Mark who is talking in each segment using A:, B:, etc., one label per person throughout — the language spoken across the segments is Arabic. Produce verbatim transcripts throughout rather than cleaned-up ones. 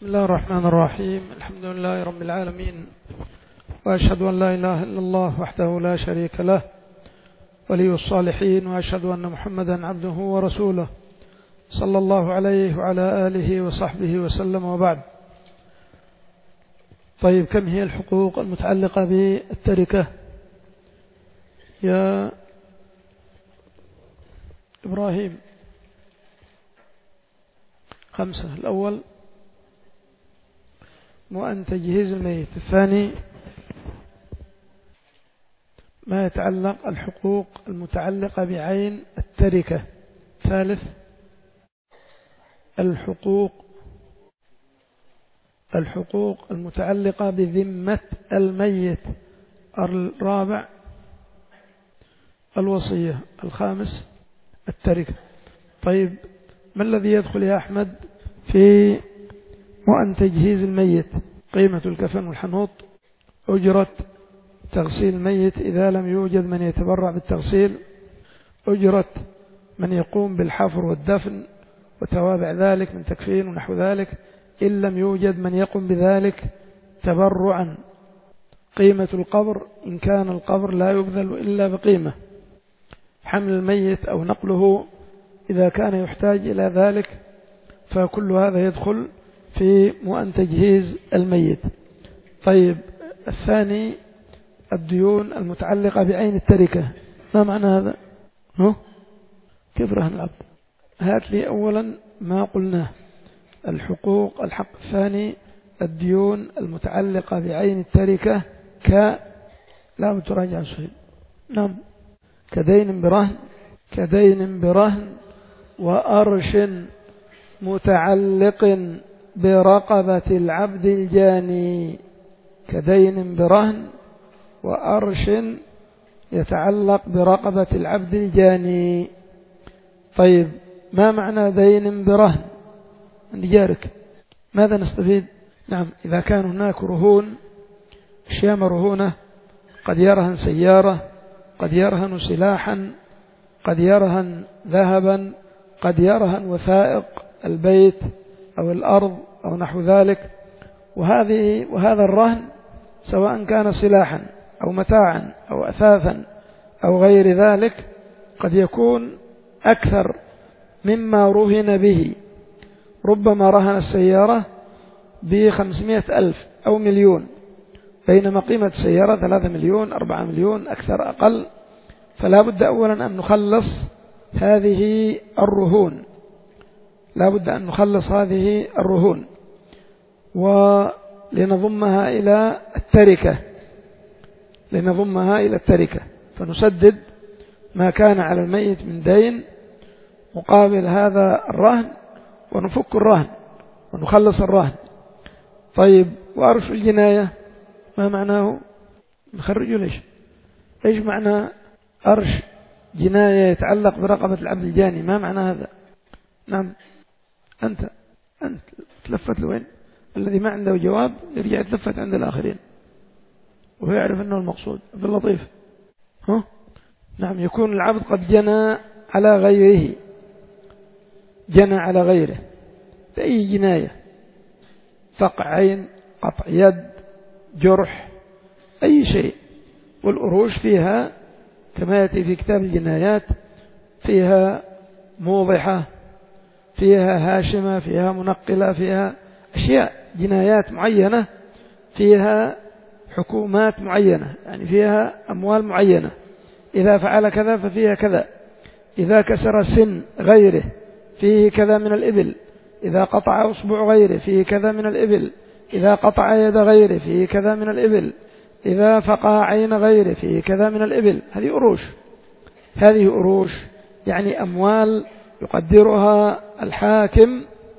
A: بسم الله الرحمن الرحيم. الحمد لله رب العالمين، وأشهد أن لا إله إلا الله وحده لا شريك له ولي الصالحين، وأشهد أن محمدا عبده ورسوله صلى الله عليه وعلى آله وصحبه وسلم، وبعد. طيب، كم هي الحقوق المتعلقة بالتركة يا إبراهيم؟ خمسة. الأول مؤن تجهيز الميت. الثاني ما يتعلق الحقوق المتعلقة بعين التركة. الثالث الحقوق الحقوق المتعلقة بذمة الميت. الرابع الوصية. الخامس التركة. طيب، ما الذي يدخل يا أحمد في مؤن تجهيز الميت؟ قيمة الكفن والحنوط، أجرة تغسيل الميت إذا لم يوجد من يتبرع بالتغسيل، أجرة من يقوم بالحفر والدفن وتوابع ذلك من تكفين ونحو ذلك إن لم يوجد من يقوم بذلك تبرعا، قيمة القبر إن كان القبر لا يبذل إلا بقيمة، حمل الميت أو نقله إذا كان يحتاج إلى ذلك، فكل هذا يدخل في مؤن تجهيز الميت. طيب، الثاني الديون المتعلقة بعين التركة. ما معنى هذا؟ هو؟ كيف رهن العبد؟ هات لي أولا ما قلناه. الحقوق الحق الثاني الديون المتعلقة بعين التركة ك لا تراجع سهيل. نعم، كدين برهن كدين برهن وأرش متعلق برقبة العبد الجاني. كدين برهن وأرش يتعلق برقبة العبد الجاني. طيب، ما معنى دين برهن؟ عند جارك ماذا نستفيد؟ نعم، إذا كان هناك رهون، أشياء مرهونة، قد يرهن سيارة، قد يرهن سلاحا، قد يرهن ذهبا، قد يرهن وثائق البيت أو الأرض أو نحو ذلك، وهذه وهذا الرهن سواء كان سلاحا أو متاعا أو أثاثا أو غير ذلك قد يكون أكثر مما رهن به. ربما رهن السيارة بخمسمائة ألف أو مليون، بينما قيمة السيارة ثلاثة مليون أربعة مليون أكثر أقل، فلا بد أولا أن نخلص هذه الرهون لا بد أن نخلص هذه الرهون ولنضمها إلى التركة لنضمها إلى التركة فنسدد ما كان على الميت من دين مقابل هذا الرهن، ونفك الرهن ونخلص الرهن. طيب، وأرش الجناية ما معناه؟ نخرجه ليش؟ إيش معنى أرش جناية يتعلق برقبة العبد الجاني؟ ما معنى هذا؟ نعم، أنت أنت تلفت لوين؟ الذي ما عنده جواب يرجع يتلفت عند الآخرين وهو يعرف أنه المقصود. عبد اللطيف، ها؟ نعم، يكون العبد قد جنى على غيره جنى على غيره بأي جناية، فقع عين، قطع يد، جرح، أي شيء. والأروش فيها كما يأتي في كتاب الجنايات فيها موضحة، فيها هاشمة، فيها منقلة، فيها أشياء جنايات معينة، فيها حكومات معينة، يعني فيها أموال معينة، إذا فعل كذا ففيها كذا، إذا كسر سن غيره فيه كذا من الإبل، إذا قطع أصبع غيره فيه كذا من الإبل، إذا قطع يد غيره فيه كذا من الإبل، إذا فقع عين غيره فيه كذا من الإبل. هذه أروش هذه أروش يعني أموال يقدرها الحاكم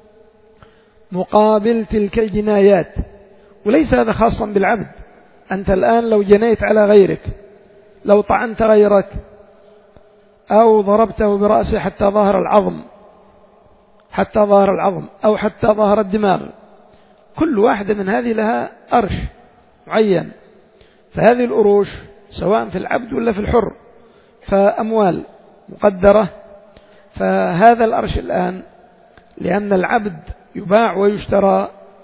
A: مقابل تلك الجنايات. وليس هذا خاصا بالعبد. أنت الآن لو جنيت على غيرك، لو طعنت غيرك أو ضربته برأسه حتى ظهر العظم حتى ظهر العظم أو حتى ظهر الدماغ، كل واحدة من هذه لها أرش معين. فهذه الأروش سواء في العبد ولا في الحر فأموال مقدرة. فهذا الأرش الآن لأن العبد يباع ويشترى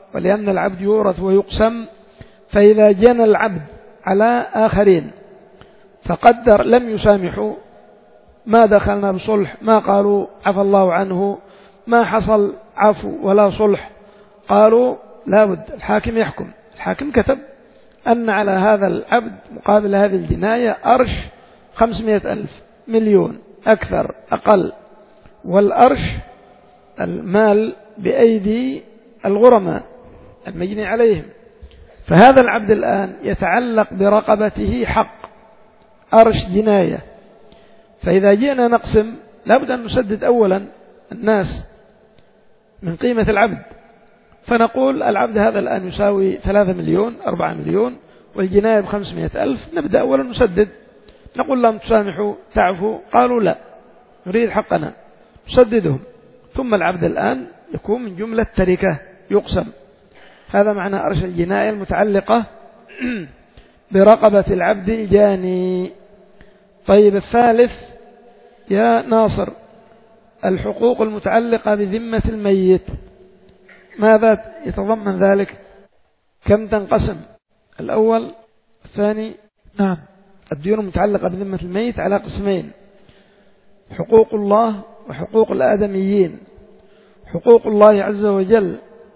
A: ولأن العبد يورث ويقسم، فإذا جنى العبد على آخرين فقدر لم يسامحوا، ما دخلنا بصلح، ما قالوا عفى الله عنه، ما حصل عفو ولا صلح، قالوا لابد الحاكم يحكم. الحاكم كتب أن على هذا العبد مقابل هذه الجناية أرش خمسمائة ألف، مليون، أكثر أقل، والأرش المال بأيدي الغرماء المجني عليهم. فهذا العبد الآن يتعلق برقبته حق أرش جناية، فإذا جئنا نقسم لابد أن نسدد أولا الناس من قيمة العبد، فنقول العبد هذا الآن يساوي ثلاثة مليون، أربعة مليون، والجناية بخمسمائة ألف. نبدأ أولا نسدد، نقول لهم تسامحوا تعفوا، قالوا لا نريد حقنا، نسددهم. ثم العبد الآن يكون من جملة تركة يقسم. هذا معنى أرش الجناية المتعلقة برقبة العبد الجاني. طيب الثالث يا ناصر، الحقوق المتعلقة بذمة الميت، ماذا يتضمن ذلك؟ كم تنقسم؟ الأول الثاني. نعم، الديون المتعلقة بذمة الميت على قسمين: حقوق الله وحقوق الآدميين. حقوق الله عز وجل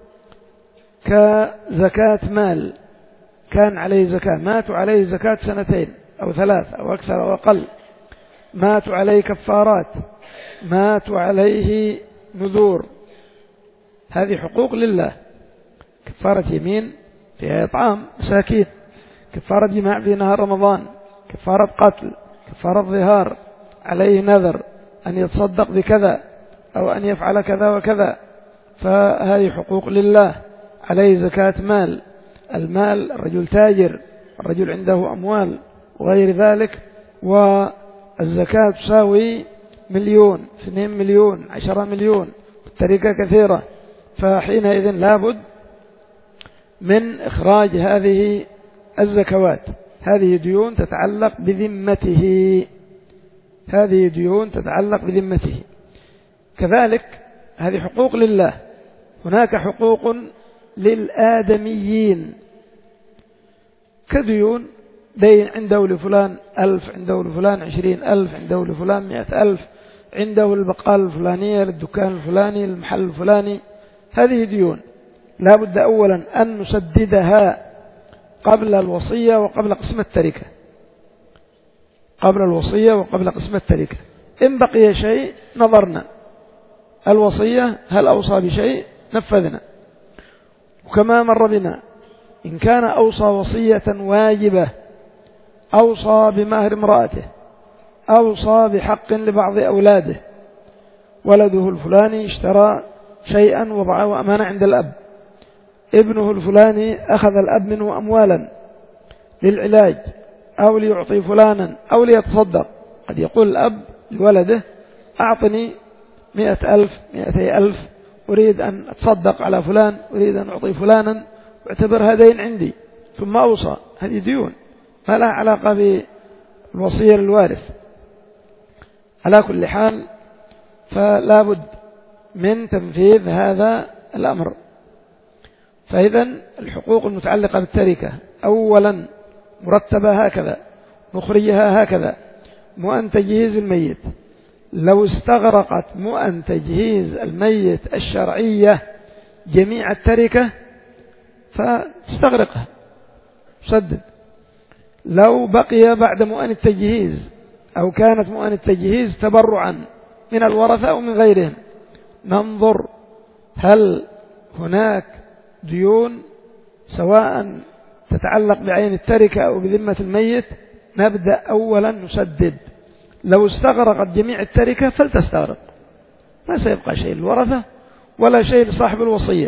A: كزكاة مال، كان عليه زكاة، ماتوا عليه زكاة سنتين أو ثلاث أو أكثر أو أقل، ماتوا عليه كفارات، ماتوا عليه نذور، هذه حقوق لله. كفارة يمين فيها إطعام مساكين، كفارة جماع في نهار رمضان، كفارة قتل، كفارة ظهار، عليه نذر أن يتصدق بكذا أو أن يفعل كذا وكذا، فهذه حقوق لله. عليه زكاة مال، المال الرجل تاجر، الرجل عنده أموال وغير ذلك، والزكاة تساوي مليون، اثنين مليون، عشرة مليون، التركة كثيرة، فحينئذ لابد من إخراج هذه الزكوات. هذه ديون تتعلق بذمته، هذه ديون تتعلق بذمته. كذلك هذه حقوق لله. هناك حقوق للآدميين كديون، دين عنده لفلان ألف، عنده لفلان عشرين ألف، عنده لفلان مئة ألف، عنده البقال الفلانية، للدكان الفلاني، المحل الفلاني، هذه ديون لا بد أولا أن نسددها قبل الوصية وقبل قسم التركة، قبل الوصية وقبل قسم التركة. إن بقي شيء نظرنا الوصية هل أوصى بشيء نفذنا. وكما مر بنا إن كان أوصى وصية واجبة، أوصى بمهر امرأته، أوصى بحق لبعض أولاده، ولده الفلاني اشترى شيئا وضعه أمانة عند الأب، ابنه الفلاني أخذ الأب منه أموالا للعلاج أو ليعطي فلانا أو ليتصدق. قد يقول الأب لولده أعطني مئة ألف، مئتي ألف، أريد أن أتصدق على فلان، أريد أن أعطي فلانا، واعتبر هذين عندي، ثم أوصى. هذه ديون ما لها علاقة بالوصية للوارث. على كل حال فلا بد من تنفيذ هذا الأمر. فإذا الحقوق المتعلقة بالتركة أولا مرتبة هكذا، مخرجها هكذا: مؤن تجهيز الميت، لو استغرقت مؤن تجهيز الميت الشرعية جميع التركة فتستغرقها سدد. لو بقي بعد مؤن التجهيز أو كانت مؤن التجهيز تبرعا من الورثة أو من غيرهم، ننظر هل هناك ديون سواء تتعلق بعين التركة أو بذمة الميت، نبدأ أولا نسدد. لو استغرقت جميع التركة فلتستغرق، ما سيبقى شيء للورثة ولا شيء لصاحب الوصية.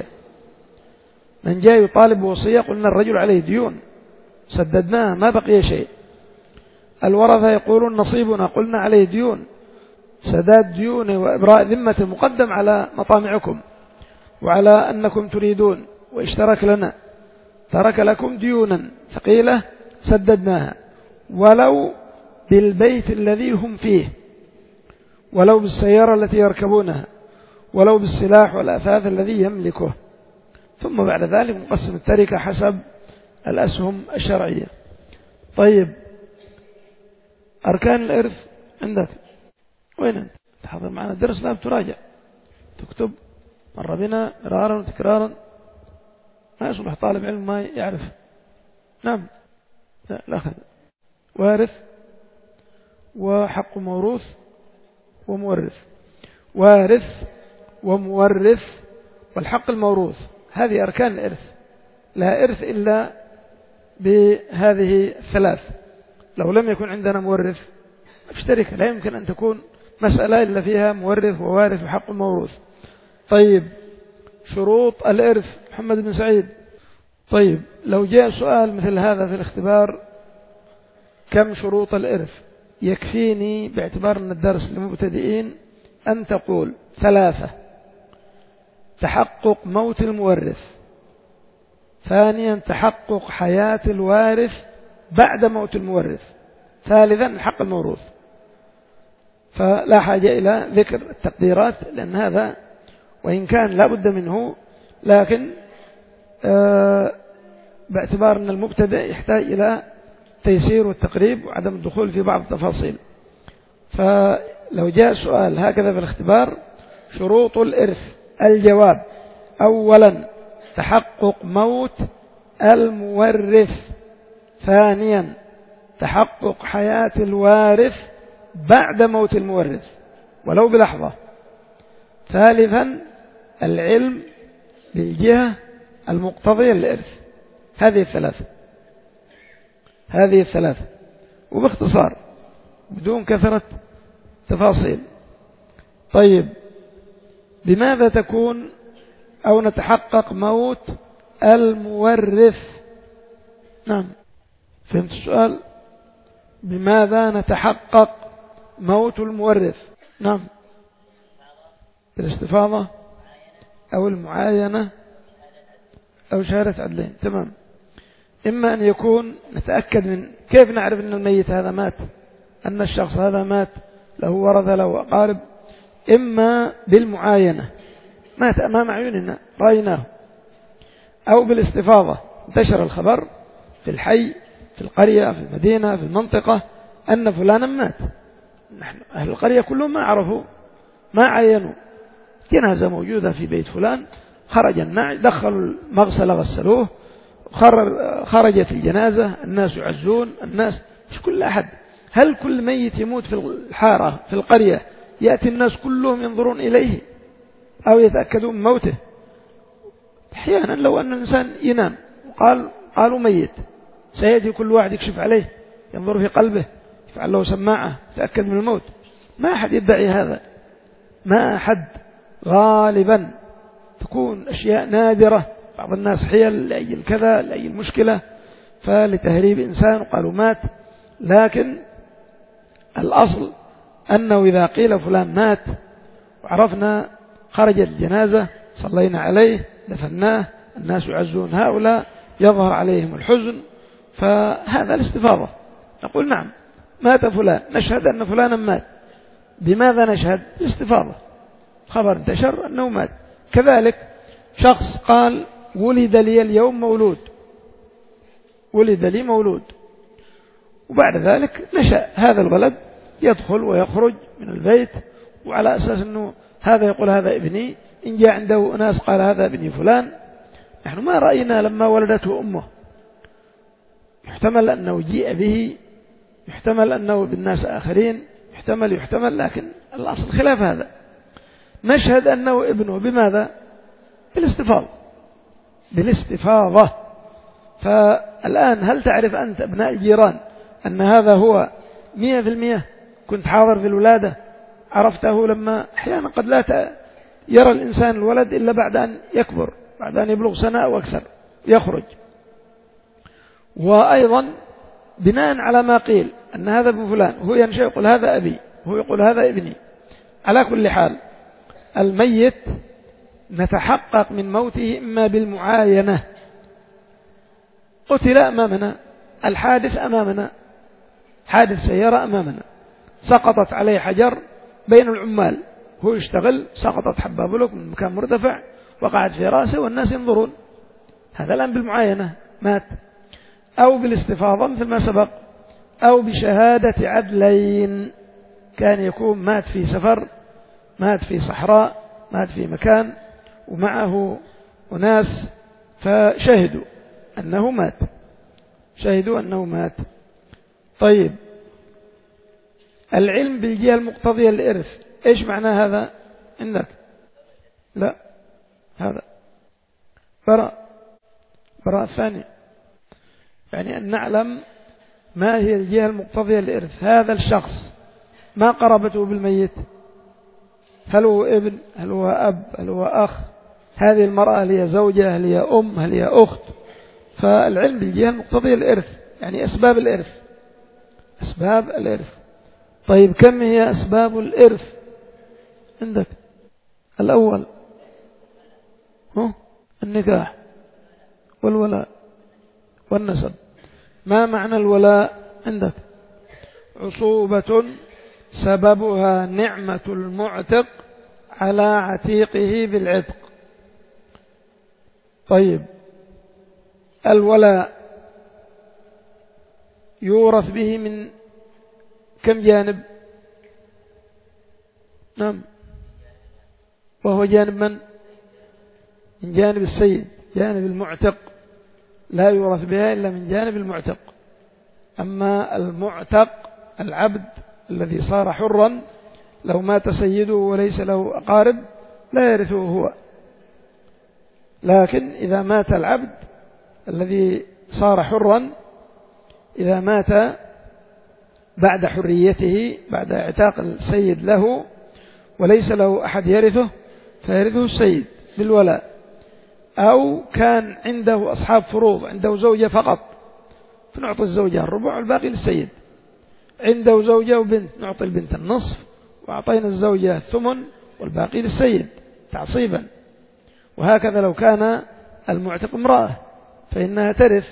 A: من جاء يطالب بوصية قلنا الرجل عليه ديون سددناها ما بقي شيء. الورثة يقولون نصيبنا، قلنا عليه ديون، سداد ديونه وإبراء ذمة مقدم على مطامعكم وعلى أنكم تريدون، واشترك لنا ترك لكم ديونا ثقيلة سددناها، ولو بالبيت الذي هم فيه، ولو بالسيارة التي يركبونها، ولو بالسلاح والأثاث الذي يملكه، ثم بعد ذلك نقسم التركة حسب الأسهم الشرعية. طيب أركان الإرث عندك وين أنت؟ تحضر معنا الدرس لا بتراجع تكتب مر بنا مرارا وتكرارا، ما يصبح طالب علم ما يعرف. نعم لا, لا خذ وارث وحق موروث ومورث، وارث ومورث والحق الموروث، هذه أركان الإرث، لا إرث إلا بهذه الثلاث. لو لم يكن عندنا مورث اشترك، لا يمكن أن تكون مسألة إلا فيها مورث ووارث وحق موروث. طيب شروط الإرث محمد بن سعيد. طيب لو جاء سؤال مثل هذا في الاختبار كم شروط الإرث، يكفيني باعتبار أن الدرس للمبتدئين أن تقول ثلاثة: تحقق موت المورث، ثانيا تحقق حياة الوارث بعد موت المورث، ثالثا الحق الموروث. فلا حاجة إلى ذكر التقديرات لأن هذا وإن كان لا بد منه، لكن آه باعتبار أن المبتدئ يحتاج إلى تيسير والتقريب وعدم الدخول في بعض التفاصيل. فلو جاء سؤال هكذا في الاختبار: شروط الإرث، الجواب: أولا تحقق موت المورث، ثانيا تحقق حياة الوارث بعد موت المورث ولو بلحظة، ثالثا العلم بالجهة المقتضية للإرث. هذه الثلاثة هذه الثلاثة وباختصار بدون كثرة تفاصيل. طيب بماذا تكون أو نتحقق موت المورث؟ نعم فهمت السؤال؟ بماذا نتحقق موت المورث؟ نعم بالاستفاضة أو المعاينة أو شهادة عدلين. تمام. إما أن يكون نتأكد من كيف نعرف أن الميت هذا مات، أن الشخص هذا مات له ورثة له أقارب، إما بالمعاينة مات أمام عيوننا رأيناه، أو بالاستفاضة انتشر الخبر في الحي في القرية في المدينة في المنطقة أن فلانا مات، نحن أهل القرية كلهم ما عرفوا ما عينوا، جنازة موجودة في بيت فلان، خرج الناعي دخلوا المغسل غسلوه، خرجت الجنازة، الناس يعزون الناس، مش كل أحد. هل كل ميت يموت في الحارة في القرية يأتي الناس كلهم ينظرون إليه أو يتأكدون من موته؟ أحيانا لو أن الإنسان ينام وقال قالوا ميت، سيأتي كل واحد يكشف عليه ينظر في قلبه يفعل له سماعة يتأكد من الموت. ما أحد يدعي هذا، ما أحد، غالبا تكون أشياء نادرة، بعض الناس حيل لأي الكذا لأي المشكلة فلتهريب إنسان وقالوا مات، لكن الأصل أنه إذا قيل فلان مات وعرفنا خرجت الجنازة صلينا عليه دفناه الناس يعزون هؤلاء يظهر عليهم الحزن، فهذا الاستفاضة، نقول نعم مات فلان، نشهد أن فلانا مات. بماذا نشهد؟ الاستفاضة، خبر انتشر أنه مات. كذلك شخص قال ولد لي اليوم مولود، ولد لي مولود، وبعد ذلك نشأ هذا الولد يدخل ويخرج من البيت، وعلى أساس أنه هذا يقول هذا ابني، إن جاء عنده ناس قال هذا ابني فلان. نحن ما رأينا لما ولدته أمه، يحتمل أنه جيء به، يحتمل أنه بالناس آخرين، يحتمل يحتمل لكن الأصل خلاف هذا. نشهد أنه ابنه بماذا؟ بالاستفاضة، بالاستفاضة. فالآن هل تعرف أنت أبناء الجيران أن هذا هو مئة في المئة؟ كنت حاضر في الولادة، عرفته لما أحيانا قد لا يرى الإنسان الولد إلا بعد أن يكبر، بعد أن يبلغ سنة أو أكثر يخرج. وأيضا بناء على ما قيل أن هذا ابن فلان، هو ينشأ يقول هذا أبي، هو يقول هذا ابني. على كل حال الميت نتحقق من موته إما بالمعاينة، قتل أمامنا، الحادث أمامنا، حادث سيارة أمامنا، سقطت عليه حجر بين العمال، هو يشتغل سقطت حبة بلوك من مكان مرتفع وقعت في رأسه والناس ينظرون، هذا الآن بالمعاينة مات، أو بالاستفاضة مثل ما سبق، أو بشهادة عدلين، كان يكون مات في سفر، مات في صحراء، مات في مكان ومعه أناس فشهدوا أنه مات، شهدوا أنه مات. طيب العلم بالجهة المقتضية للإرث إيش معنى هذا عندك؟ لا، هذا براء، براء الثاني، يعني أن نعلم ما هي الجهة المقتضية للإرث. هذا الشخص ما قربته بالميت، هل هو ابن، هل هو أب، هل هو أخ، هذه المرأة هل هي زوجة، هل هي أم، هل هي أخت. فالعلم بالجهة المقتضية للإرث يعني أسباب الإرث، أسباب الإرث. طيب كم هي أسباب الإرث عندك؟ الأول هو النكاح والولاء والنسب. ما معنى الولاء عندك؟ عصوبة سببها نعمة المعتق على عتيقه بالعتق. طيب الولاء يورث به من كم جانب؟ نعم، وهو جانب من؟ من جانب السيد، جانب المعتق، لا يورث بها إلا من جانب المعتق. أما المعتق العبد الذي صار حرا لو مات سيده وليس له أقارب لا يرثه هو، لكن إذا مات العبد الذي صار حرا، إذا مات بعد حريته، بعد اعتاق السيد له وليس له أحد يرثه، فيرثه السيد بالولاء. أو كان عنده أصحاب فروض، عنده زوجة فقط فنعطي الزوجة الربع والباقي للسيد، عنده زوجة وبنت نعطي البنت النصف وأعطينا الزوجة الثمن والباقي للسيد تعصيبا. وهكذا لو كان المعتق امرأة فإنها ترث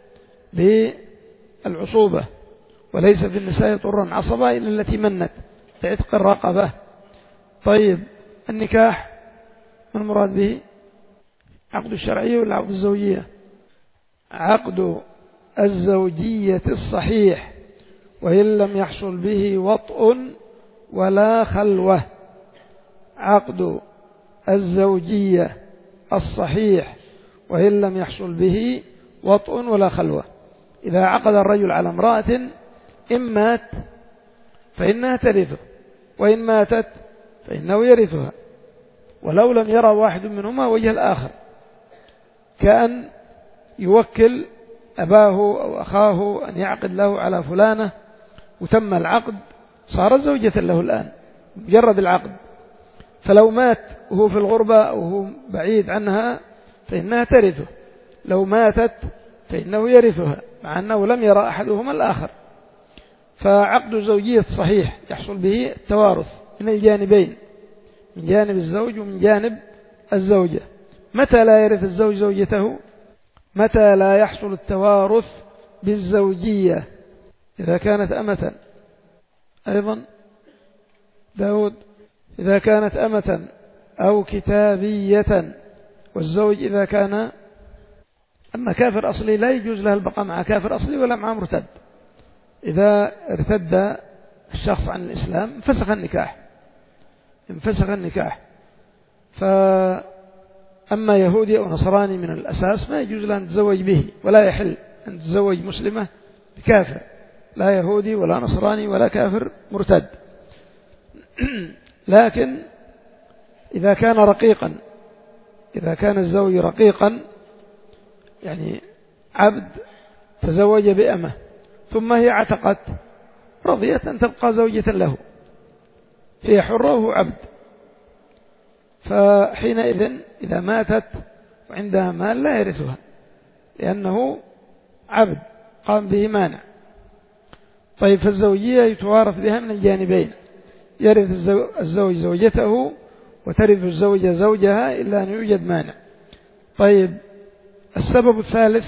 A: بالعصوبة، وليس في النساء طرا عصبة إلا التي منت بعتق الرقبة. طيب النكاح ما المراد به؟ عقد الشرعية ولا عقد الزوجية؟ عقد الزوجية الصحيح وإن لم يحصل به وطء ولا خلوة. عقد الزوجية الصحيح وإن لم يحصل به وطء ولا خلوة. إذا عقد الرجل على امرأة إن مات فإنها ترثه، وإن ماتت فإنه يرثها، ولو لم يرى واحد منهما وجه الآخر، كأن يوكل أباه أو أخاه أن يعقد له على فلانة وتم العقد صارت زوجة له الآن مجرد العقد، فلو مات وهو في الغربة أو هو بعيد عنها فإنها ترثه، لو ماتت فإنه يرثها مع أنه لم يرى أحدهما الآخر. فعقد الزوجية صحيح يحصل به التوارث من الجانبين، من جانب الزوج ومن جانب الزوجة. متى لا يرث الزوج زوجته؟ متى لا يحصل التوارث بالزوجية؟ إذا كانت أمة. أيضا داود إذا كانت أمة أو كتابية، والزوج إذا كان أما كافر أصلي لا يجوز له البقاء مع كافر أصلي ولا مع مرتد. إذا ارتد الشخص عن الإسلام انفسخ النكاح، انفسخ النكاح. فأما يهودي أو نصراني من الأساس ما يجوز له أن تتزوج به، ولا يحل أن تتزوج مسلمة بكافر، لا يهودي ولا نصراني ولا كافر مرتد. لكن إذا كان رقيقا، إذا كان الزوج رقيقا يعني عبد تزوج بأمه ثم هي عتقت رضيت أن تبقى زوجة له، هي حرة وهو عبد، فحينئذ إذا ماتت وعندها مال لا يرثها لأنه عبد قام به مانع. طيب فالزوجية يتوارث بها من الجانبين، يرث الزوج زوجته وترث الزوجة زوجها إلا أن يوجد مانع. طيب السبب الثالث،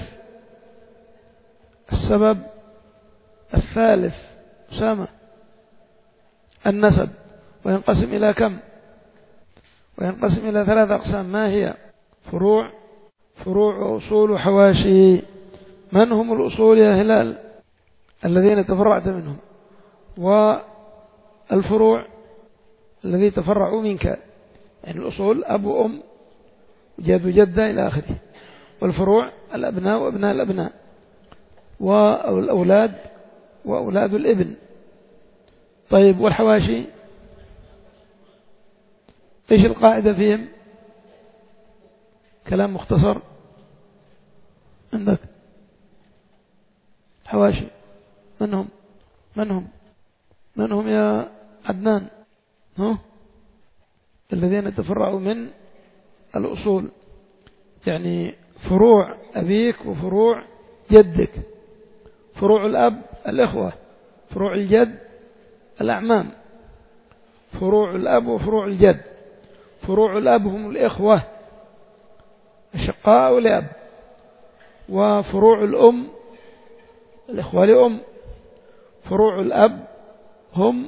A: السبب الثالث أسامة النسب، وينقسم إلى كم؟ وينقسم إلى ثلاث أقسام. ما هي؟ فروع، فروع وأصول وحواشي. من هم الأصول يا هلال الذين تفرعت منهم؟ والفروع الذي تفرعوا منك، يعني الأصول أب وأم جد وجدة إلى آخره، والفروع الأبناء وأبناء الأبناء والأولاد وأولاد الابن. طيب والحواشي إيش القاعدة فيهم؟ كلام مختصر عندك. حواشي من هم؟ من هم من هم يا عدنان؟ ها؟ الذين تفرعوا من الأصول، يعني فروع أبيك وفروع جدك. فروع الأب الإخوة، فروع الجد الأعمام. فروع الأب وفروع الجد. فروع الأب هم الإخوة الشقاء لأب، وفروع الأم الإخوة لأم. فروع الأب هم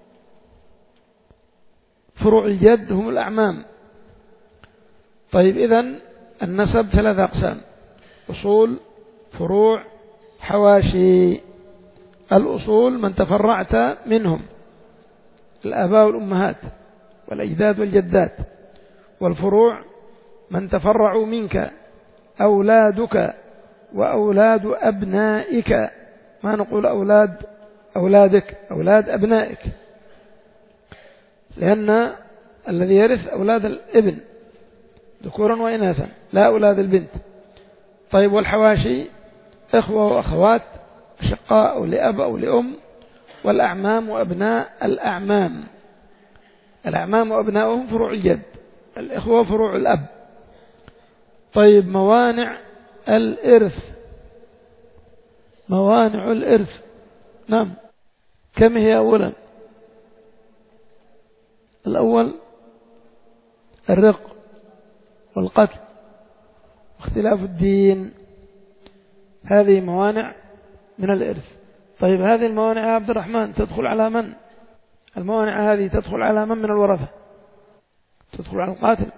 A: فروع الجد هم الأعمام. طيب إذن النسب ثلاثة أقسام: أصول، فروع، حواشي. الأصول من تفرعت منهم، الآباء والأمهات والأجداد والجدات. والفروع من تفرعوا منك، أولادك وأولاد أبنائك. ما نقول أولاد أولادك، أولاد أبنائك، لأن الذي يرث أولاد الابن ذكورا وإناثا، لا أولاد البنت. طيب والحواشي إخوة وأخوات شقاء أو لأب أو لأم، والأعمام وأبناء الأعمام. الأعمام وأبنائهم فروع الجد، الإخوة فروع الأب. طيب موانع الإرث. موانع الإرث نعم، كم هي أولا؟ الأول الرق والقتل واختلاف الدين، هذه موانع من الإرث. طيب هذه الموانع يا عبد الرحمن تدخل على من؟ الموانع هذه تدخل على من من الورثة؟ تدخل على القاتل.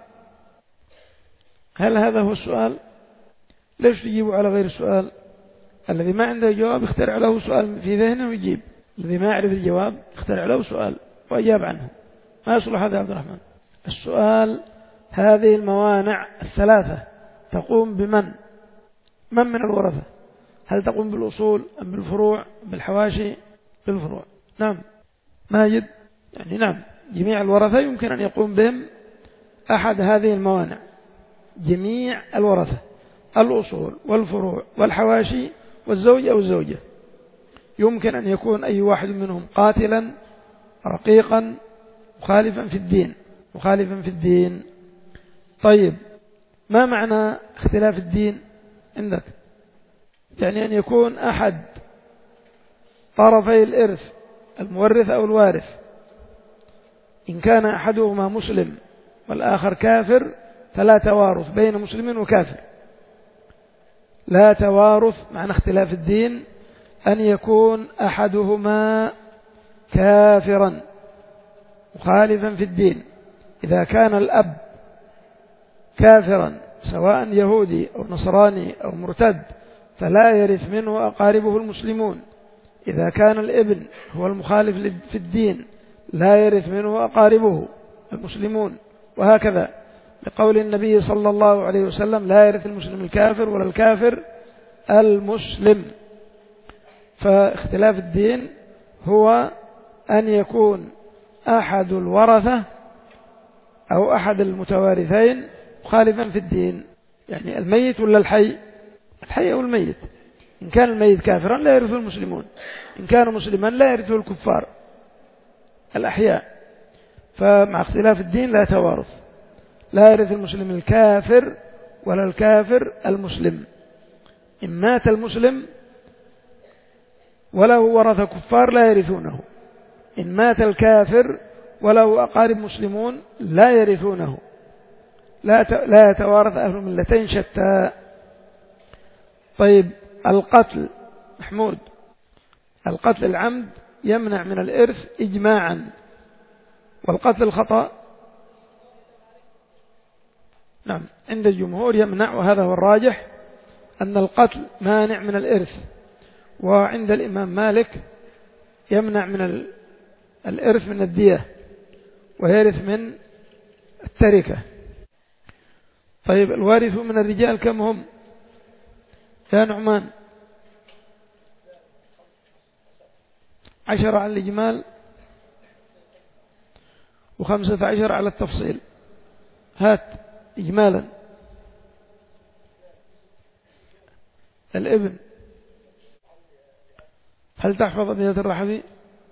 A: هل هذا هو السؤال؟ ليش تجيبوا على غير السؤال؟ الذي ما عنده جواب اخترع له سؤال في ذهنه ويجيب، الذي ما يعرف الجواب اخترع له سؤال وأجاب عنه. ما يصلح هذا يا عبد الرحمن. السؤال: هذه الموانع الثلاثة تقوم بمن؟ من من الورثة؟ هل تقوم بالأصول أم بالفروع بالحواشي؟ بالفروع. نعم ماجد، يعني نعم جميع الورثة يمكن أن يقوم بهم أحد هذه الموانع. جميع الورثة، الأصول والفروع والحواشي والزوج أو الزوجة، يمكن أن يكون أي واحد منهم قاتلا، رقيقا، مخالفا في الدين مخالفا في الدين. طيب ما معنى اختلاف الدين عندك؟ يعني أن يكون أحد طرفي الإرث، المورث أو الوارث، إن كان أحدهما مسلم والآخر كافر فلا توارث بين مسلم وكافر. لا توارث معنى اختلاف الدين أن يكون أحدهما كافرا مخالفا في الدين. إذا كان الأب كافرا سواء يهودي أو نصراني أو مرتد فلا يرث منه أقاربه المسلمون. إذا كان الابن هو المخالف في الدين لا يرث منه أقاربه المسلمون، وهكذا، لقول النبي صلى الله عليه وسلم: لا يرث المسلم الكافر ولا الكافر المسلم. فاختلاف الدين هو أن يكون أحد الورثة أو أحد المتوارثين مخالفا في الدين، يعني الميت ولا الحي، الحي أو الميت. إن كان الميت كافرا لا يرثه المسلمون، إن كان مسلما لا يرثه الكفار الأحياء. فمع اختلاف الدين لا توارث، لا يرث المسلم الكافر ولا الكافر المسلم. إن مات المسلم وله ورث كفار لا يرثونه، إن مات الكافر وله أقارب مسلمون لا يرثونه. لا يتوارث أهل ملتين شتى. طيب القتل محمود، القتل العمد يمنع من الإرث إجماعا، والقتل الخطأ نعم عند الجمهور يمنع، وهذا هو الراجح أن القتل مانع من الإرث. وعند الإمام مالك يمنع من الإرث من الدية، ويرث من التركة. طيب الوارث من الرجال كم هم يا نعمان؟ عشرة على الإجمال وخمسة عشر على التفصيل. هات إجمالا. الابن هل تحفظ أبيات الرحبي؟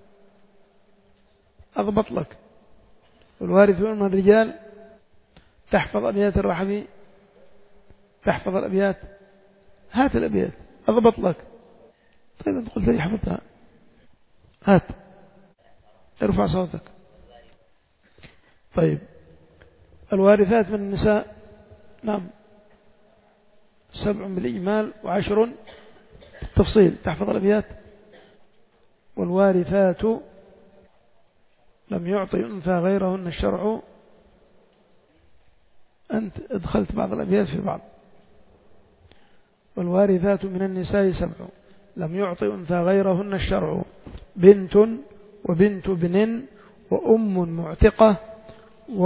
A: أضبط لك. والوارثون من الرجال تحفظ أبيات الرحبي؟ تحفظ الأبيات؟ هات الأبيات أضبط لك. طيب أنت قلت لي حفظتها، هات ارفع صوتك. طيب الوارثات من النساء نعم سبع بالإجمال وعشر تفصيل. تحفظ الأبيات. والوارثات لم يعطي أنثى غيرهن الشرع. أنت ادخلت بعض الأبيات في بعض. والوارثات من النساء سبع لم يعطي أنثى غيرهن الشرع، بنت وبنت ابن وأم معتقة و...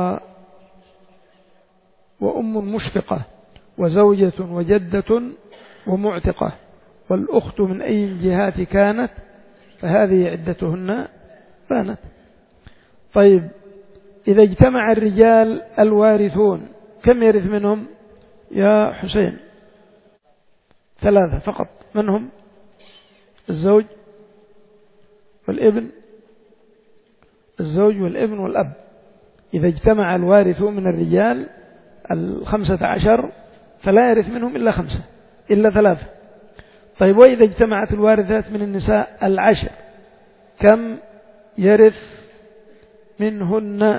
A: وأم مشفقة وزوجة وجدة ومعتقة، والأخت من أي الجهات كانت فهذه عدتهن بانت. طيب إذا اجتمع الرجال الوارثون كم يرث منهم يا حسين؟ ثلاثة فقط. من هم؟ الزوج والابن، الزوج والابن والأب. إذا اجتمع الوارثون من الرجال الخمسة عشر فلا يرث منهم إلا خمسة إلا ثلاثة. طيب وإذا اجتمعت الوارثات من النساء العشر كم يرث منهن؟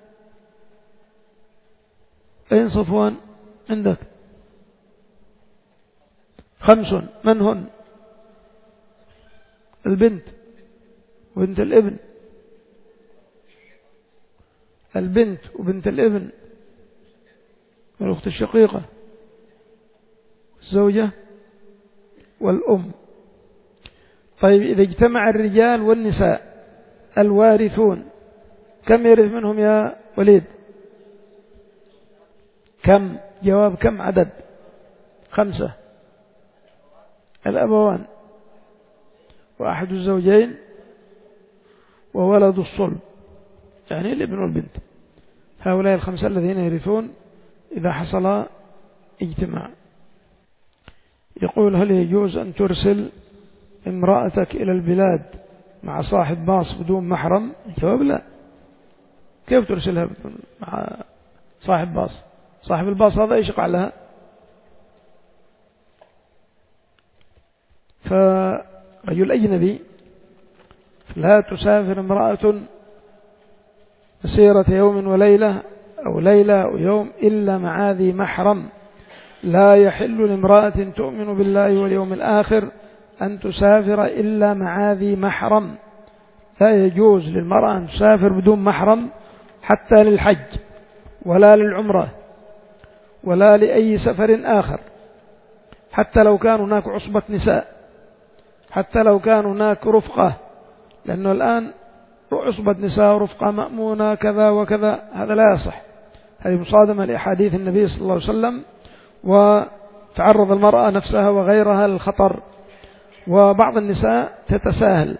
A: أين صفوان عندك؟ خمس. من هن؟ البنت وبنت الابن، البنت وبنت الابن والأخت الشقيقة، الزوجة والأم. طيب إذا اجتمع الرجال والنساء الوارثون كم يرث منهم يا وليد؟ كم؟ جواب كم عدد؟ خمسة. الأبوان وأحد الزوجين وولد الصلب يعني الابن والبنت. هؤلاء الخمسة الذين يرثون إذا حصل اجتماع. يقول هل يجوز أن ترسل امرأتك إلى البلاد مع صاحب باص بدون محرم؟ جواب لا. كيف ترسلها مع صاحب باص؟ صاحب الباص هذا إيش يقع لها؟ فرجل أجنبي لا تسافر امرأة مسيرة يوم وليلة أو ليلة ويوم إلا مع ذي محرم. لا يحل لامرأة تؤمن بالله واليوم الآخر أن تسافر إلا مع ذي محرم. لا يجوز للمرأة أن تسافر بدون محرم حتى للحج ولا للعمرة ولا لأي سفر آخر، حتى لو كان هناك عصبة نساء، حتى لو كان هناك رفقة، لأنه الآن عصبة نساء رفقة مأمونة كذا وكذا، هذا لا يصح. هذه مصادمة لأحاديث النبي صلى الله عليه وسلم، وتعرض المرأة نفسها وغيرها للخطر. وبعض النساء تتساهل،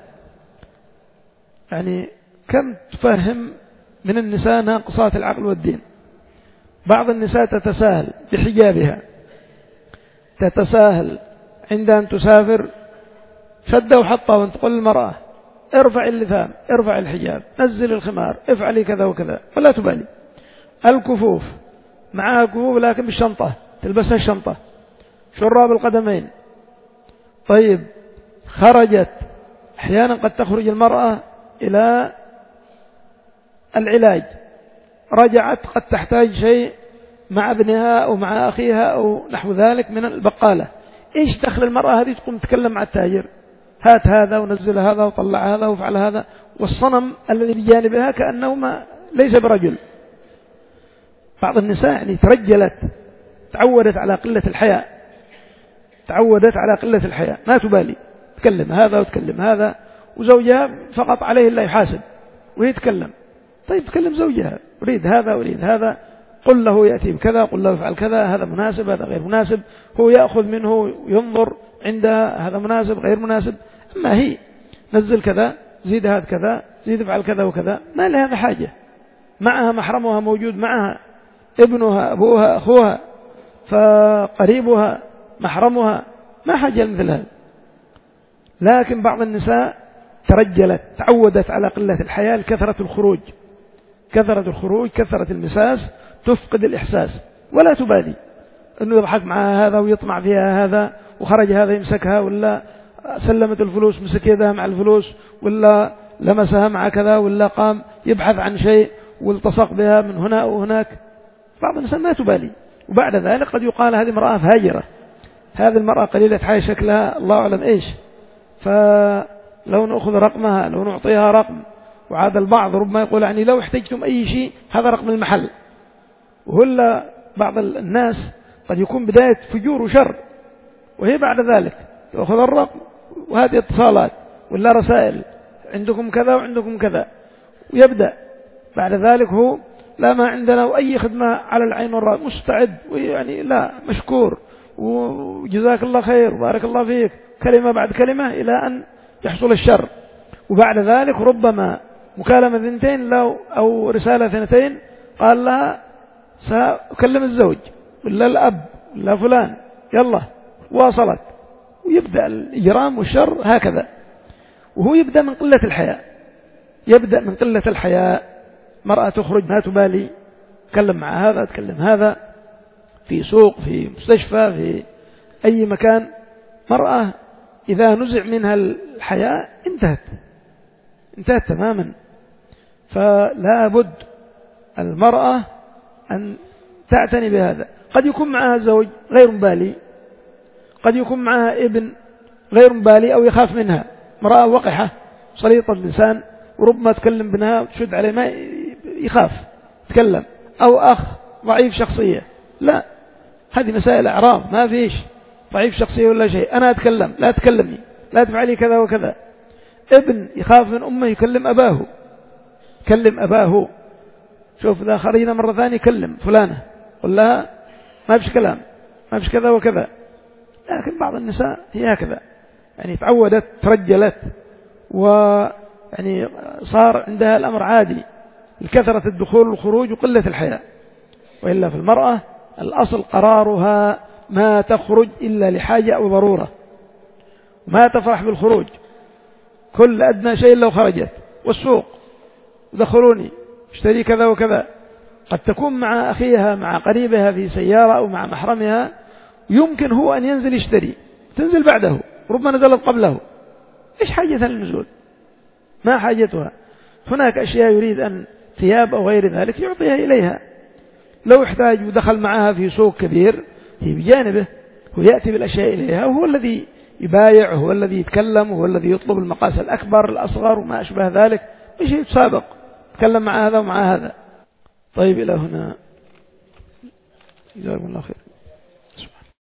A: يعني كم تفهم من النساء ناقصات العقل والدين. بعض النساء تتساهل بحجابها، تتساهل عند أن تسافر شدة وحطة وانت تقول المرأة ارفع اللثام، ارفع الحجاب، نزل الخمار، افعلي كذا وكذا، ولا تبالي. الكفوف معها كفوف لكن بالشنطة، تلبسها الشنطة، شراب القدمين. طيب خرجت، أحيانا قد تخرج المرأة إلى العلاج، رجعت قد تحتاج شيء مع ابنها أو مع أخيها أو نحو ذلك من البقالة. إيش دخل المرأة هذه تقوم تتكلم مع التاجر؟ هات هذا ونزل هذا وطلع هذا وفعل هذا، والصنم الذي بجانبها كأنه ما ليس برجل. بعض النساء يعني ترجلت، تعودت على قلة الحياء، تعودت على قلة الحياء، ما تبالي، تكلم هذا وتكلم هذا، وزوجها فقط عليه لا يحاسب وهي تكلم. طيب تكلم زوجها، أريد هذا أريد هذا، قل له يأتي بكذا، قل له يفعل كذا، هذا مناسب هذا غير مناسب، هو يأخذ منه وينظر عندها هذا مناسب غير مناسب. أما هي نزل كذا، زيد هذا كذا، زيد افعل كذا وكذا، ما لها هذا حاجة. معها محرمها موجود معها، ابنها أبوها أخوها، فقريبها محرمها، ما حاجة مثل هذا. لكن بعض النساء ترجلت، تعودت على قلة الحياة، كثرة الخروج، كثرة الخروج، كثرة المساس، تفقد الإحساس ولا تبالي أنه يضحك معها هذا ويطمع فيها هذا، وخرج هذا يمسكها، ولا سلمت الفلوس مسك يدها مع الفلوس، ولا لمسها مع كذا، ولا قام يبحث عن شيء والتصق بها من هنا وهناك. بعض النساء ما تبالي. وبعد ذلك قد يقال هذه امرأة فاجرة، هذه المرأة قليلة حي شكلها الله أعلم إيش، فلو نأخذ رقمها، لو نعطيها رقم. وعاد البعض ربما يقول يعني لو احتجتم أي شيء هذا رقم المحل. وهلا بعض الناس قد يكون بداية فجور وشر، وهي بعد ذلك تأخذ الرقم وهذه اتصالات ولا رسائل، عندكم كذا وعندكم كذا، ويبدأ بعد ذلك هو لا ما عندنا وأي خدمة على العين والرأس، مستعد ويعني لا مشكور وجزاك الله خير وبارك الله فيك، كلمة بعد كلمة إلى أن يحصل الشر. وبعد ذلك ربما مكالمة ثنتين لو أو رسالة ثنتين قال لها سأكلم الزوج ولا الأب ولا فلان، يلا واصلت، ويبدأ الإجرام والشر هكذا. وهو يبدأ من قلة الحياء، يبدأ من قلة الحياء. مرأة تخرج ما تبالي، تكلم مع هذا تكلم هذا، في سوق في مستشفى في أي مكان. مرأة إذا نزع منها الحياء انتهت انتهت تماما. فلا بد المرأة أن تعتني بهذا. قد يكون معها زوج غير مبالي، قد يكون معها ابن غير مبالي أو يخاف منها، امرأة وقحة سليطة اللسان، وربما تكلم بنها وتشد عليه ما يخاف تكلم، أو أخ ضعيف شخصية، لا، هذه مسائل أعراض، ما فيش ضعيف شخصية ولا شيء، أنا أتكلم لا تكلمني، لا تفعلي كذا وكذا. ابن يخاف من أمه يكلم أباه، كلم أباه، شوف إذا خرجنا مرة ثانية كلم فلانة، قل لها ما فيش كلام، ما فيش كذا وكذا. لكن بعض النساء هي هكذا، يعني تعودت ترجلت، ويعني صار عندها الأمر عادي، لكثرة الدخول والخروج وقلة الحياء. وإلا في المرأة الأصل قرارها ما تخرج إلا لحاجة أو ضرورة، ما تفرح بالخروج، كل أدنى شيء لو خرجت، والسوق دخلوني اشتري كذا وكذا. قد تكون مع أخيها مع قريبها في سيارة أو مع محرمها، يمكن هو أن ينزل يشتري، تنزل بعده، ربما نزلت قبله، إيش حاجة للنزول؟ ما حاجتها. هناك أشياء يريد أن ثياب أو غير ذلك يعطيها إليها، لو احتاج ودخل معها في سوق كبير هي بجانبه، هو يأتي بالأشياء إليها، وهو الذي يبايع، هو الذي يتكلم، هو الذي يطلب المقاس الأكبر الأصغر وما أشبه ذلك، مش يتسابق تكلم مع هذا ومع هذا. طيب إلى هنا، جزاكم الله خير.